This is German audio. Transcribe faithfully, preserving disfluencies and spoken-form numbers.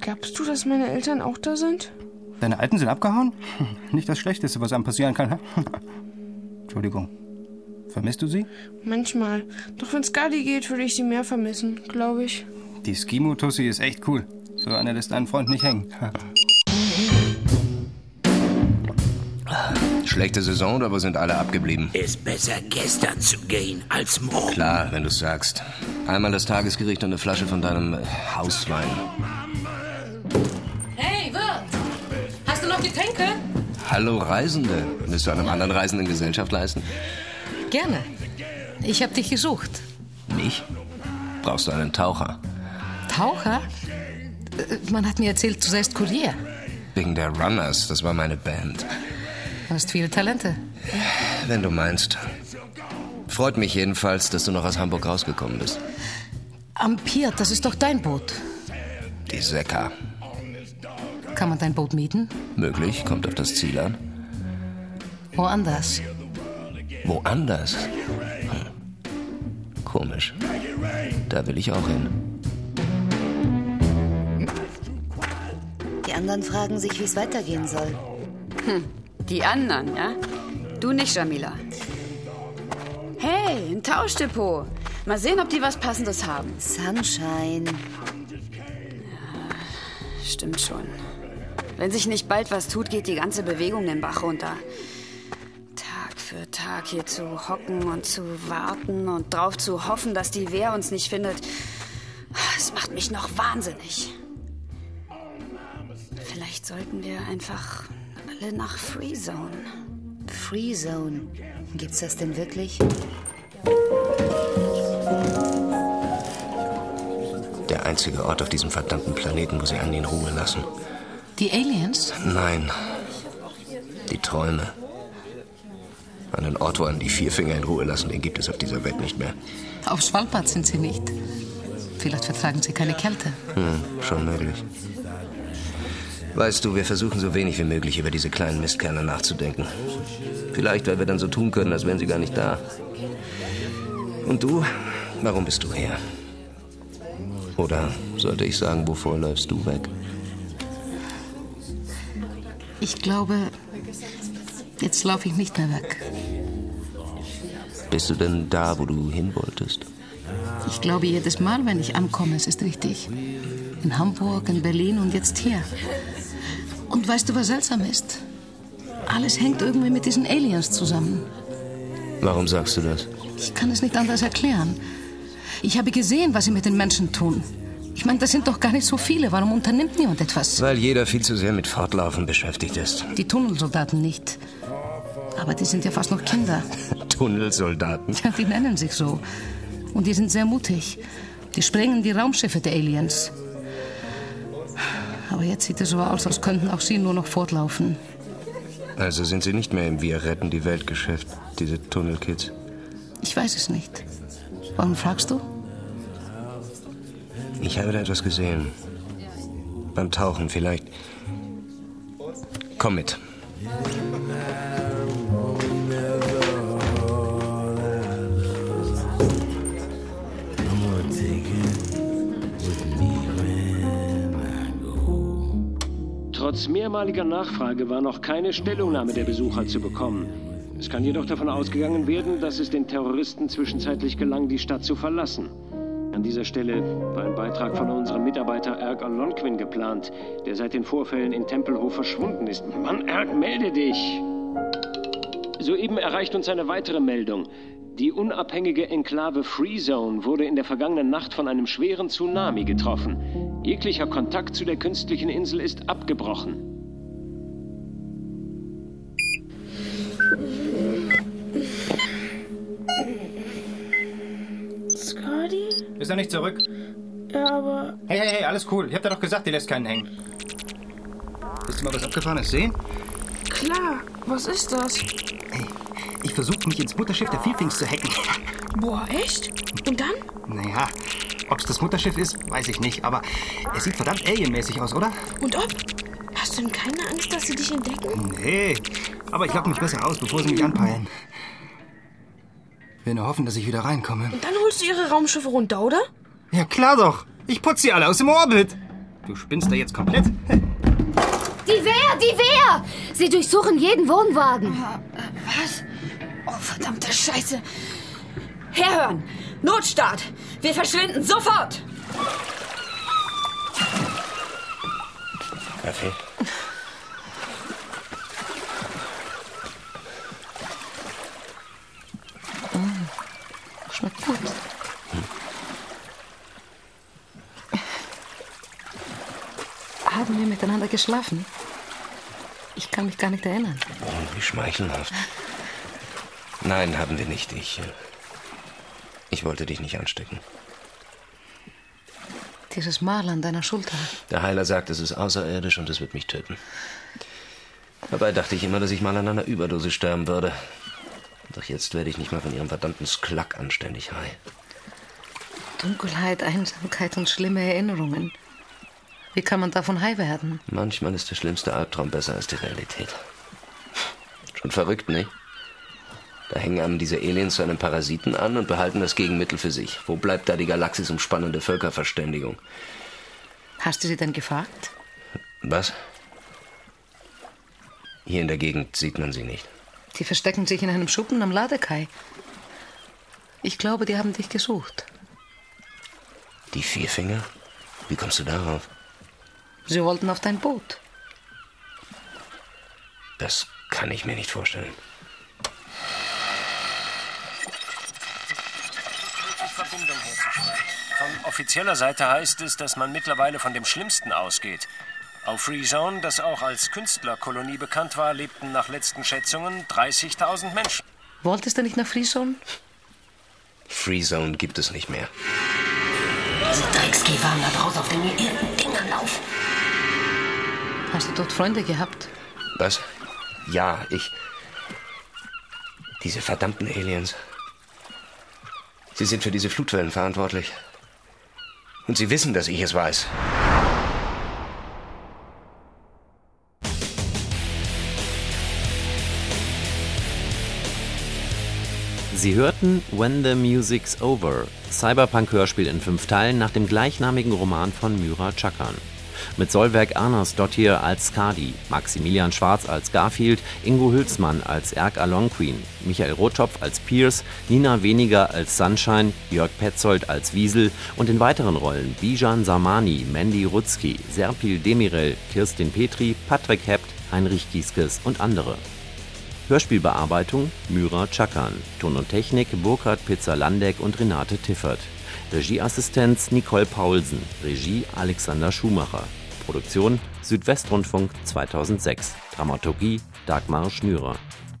Glaubst du, dass meine Eltern auch da sind? Deine Alten sind abgehauen? Nicht das Schlechteste, was einem passieren kann, hä? Entschuldigung. Vermisst du sie? Manchmal. Doch wenn Skadi geht, würde ich sie mehr vermissen, glaube ich. Die Skimo-Tussi ist echt cool. So einer lässt einen Freund nicht hängen. Schlechte Saison, oder wo sind alle abgeblieben? Ist besser gestern zu gehen als morgen. Klar, wenn du es sagst. Einmal das Tagesgericht und eine Flasche von deinem äh, Hauswein. Hey, Wirt! Hast du noch Getränke? Hallo Reisende. Willst du einem anderen Reisenden Gesellschaft leisten? Gerne. Ich habe dich gesucht. Mich? Brauchst du einen Taucher? Taucher? Man hat mir erzählt, du seist Kurier. Wegen der Runners, das war meine Band. Du hast viele Talente. Wenn du meinst. Freut mich jedenfalls, dass du noch aus Hamburg rausgekommen bist. Am Pier, das ist doch dein Boot. Die Sekka. Kann man dein Boot mieten? Möglich, kommt auf das Ziel an. Woanders. Woanders? Hm. Komisch. Da will ich auch hin. Die anderen fragen sich, wie es weitergehen soll. Hm, die anderen, ja? Du nicht, Jamila. Hey, ein Tauschdepot. Mal sehen, ob die was Passendes haben. Sunshine. Ja, stimmt schon. Wenn sich nicht bald was tut, geht die ganze Bewegung den Bach runter. Tag für Tag hier zu hocken und zu warten und drauf zu hoffen, dass die Wehr uns nicht findet. Das macht mich noch wahnsinnig. Vielleicht sollten wir einfach alle nach Freezone. Freezone? Gibt's das denn wirklich? Der einzige Ort auf diesem verdammten Planeten, wo sie einen in Ruhe lassen. Die Aliens? Nein. Die Träume. Einen Ort, wo einen die Vierfinger in Ruhe lassen, den gibt es auf dieser Welt nicht mehr. Auf Svalbard sind sie nicht. Vielleicht vertragen sie keine Kälte. Hm, schon möglich. Weißt du, wir versuchen so wenig wie möglich über diese kleinen Mistkerle nachzudenken. Vielleicht, weil wir dann so tun können, als wären sie gar nicht da. Und du? Warum bist du her? Oder sollte ich sagen, wovor läufst du weg? Ich glaube, jetzt laufe ich nicht mehr weg. Bist du denn da, wo du hin wolltest? Ich glaube jedes Mal, wenn ich ankomme, es ist richtig. In Hamburg, in Berlin und jetzt hier. Und weißt du, was seltsam ist? Alles hängt irgendwie mit diesen Aliens zusammen. Warum sagst du das? Ich kann es nicht anders erklären. Ich habe gesehen, was sie mit den Menschen tun. Ich meine, das sind doch gar nicht so viele. Warum unternimmt niemand etwas? Weil jeder viel zu sehr mit Fortlaufen beschäftigt ist. Die Tunnelsoldaten nicht. Aber die sind ja fast noch Kinder. Tunnelsoldaten? Ja, die nennen sich so. Und die sind sehr mutig. Die sprengen die Raumschiffe der Aliens. Aber jetzt sieht es so aus, als könnten auch sie nur noch fortlaufen. Also sind sie nicht mehr im Wir retten die Welt-Geschäft, diese Tunnelkids? Ich weiß es nicht. Warum fragst du? Ich habe da etwas gesehen. Beim Tauchen vielleicht. Komm mit. Trotz mehrmaliger Nachfrage war noch keine Stellungnahme der Besucher zu bekommen. Es kann jedoch davon ausgegangen werden, dass es den Terroristen zwischenzeitlich gelang, die Stadt zu verlassen. An dieser Stelle war ein Beitrag von unserem Mitarbeiter Erk Alonquin geplant, der seit den Vorfällen in Tempelhof verschwunden ist. Mann, Erk, melde dich! Soeben erreicht uns eine weitere Meldung. Die unabhängige Enklave Freezone wurde in der vergangenen Nacht von einem schweren Tsunami getroffen. Jeglicher Kontakt zu der künstlichen Insel ist abgebrochen. Skadi? Ist er nicht zurück? Ja, aber... Hey, hey, hey, alles cool. Ich hab dir doch gesagt, die lässt keinen hängen. Willst du mal was Abgefahrenes sehen? Klar, was ist das? Hey, ich versuche mich ins Mutterschiff der Vielfings zu hacken. Boah, echt? Und dann? Naja, ob's das Mutterschiff ist, weiß ich nicht, aber es sieht verdammt alienmäßig aus, oder? Und ob? Hast du denn keine Angst, dass sie dich entdecken? Nee, aber ich lock mich besser aus, bevor sie mich anpeilen. Will nur hoffen, dass ich wieder reinkomme. Und dann holst du ihre Raumschiffe runter, oder? Ja, klar doch. Ich putze sie alle aus dem Orbit. Du spinnst da jetzt komplett? Die Wehr, die Wehr! Sie durchsuchen jeden Wohnwagen. Was? Oh, verdammte Scheiße. Herhören! Notstart! Wir verschwinden sofort! Kaffee? Mm, schmeckt gut. Hm. Haben wir miteinander geschlafen? Ich kann mich gar nicht erinnern. Oh, wie schmeichelhaft. Nein, haben wir nicht. Ich, ich wollte dich nicht anstecken. Dieses Mal an deiner Schulter. Der Heiler sagt, es ist außerirdisch und es wird mich töten. Dabei dachte ich immer, dass ich mal an einer Überdosis sterben würde. Doch jetzt werde ich nicht mal von ihrem verdammten Sklack anständig high. Dunkelheit, Einsamkeit und schlimme Erinnerungen. Wie kann man davon high werden? Manchmal ist der schlimmste Albtraum besser als die Realität. Schon verrückt, nicht? Da hängen einem diese Aliens zu einem Parasiten an und behalten das Gegenmittel für sich. Wo bleibt da die Galaxis umspannende Völkerverständigung? Hast du sie denn gefragt? Was? Hier in der Gegend sieht man sie nicht. Die verstecken sich in einem Schuppen am Ladekai. Ich glaube, die haben dich gesucht. Die Vierfinger? Wie kommst du darauf? Sie wollten auf dein Boot. Das kann ich mir nicht vorstellen. Verbindung herzustellen. Von offizieller Seite heißt es, dass man mittlerweile von dem Schlimmsten ausgeht. Auf Freezone, das auch als Künstlerkolonie bekannt war, lebten nach letzten Schätzungen dreißigtausend Menschen. Wolltest du nicht nach Freezone? Freezone gibt es nicht mehr. Diese Dreckskäfer haben da draußen auf den irren Dingern laufen. Hast du dort Freunde gehabt? Was? Ja, ich... Diese verdammten Aliens. Sie sind für diese Flutwellen verantwortlich. Und sie wissen, dass ich es weiß. Sie hörten When the Music's Over, Cyberpunk-Hörspiel in fünf Teilen nach dem gleichnamigen Roman von Myra Chakhan. Mit Solveig Arnasdottir als Skadi, Maximilian Schwarz als Garfield, Ingo Hülsmann als Erk Alonquin, Michael Rothschopf als Pierce, Nina Weniger als Sunshine, Jörg Petzold als Wiesel und in weiteren Rollen Bijan Samani, Mandy Rutzki, Serpil Demirel, Kirstin Petri, Patrick Hept, Heinrich Gieskes und andere. Hörspielbearbeitung Myra Chakhan, Ton und Technik Burkhard Pizzer-Landeck und Renate Tiffert. Regieassistenz Nicole Paulsen, Regie Alexander Schumacher. Produktion Südwestrundfunk zweitausendsechs. Dramaturgie Dagmar Schnürer.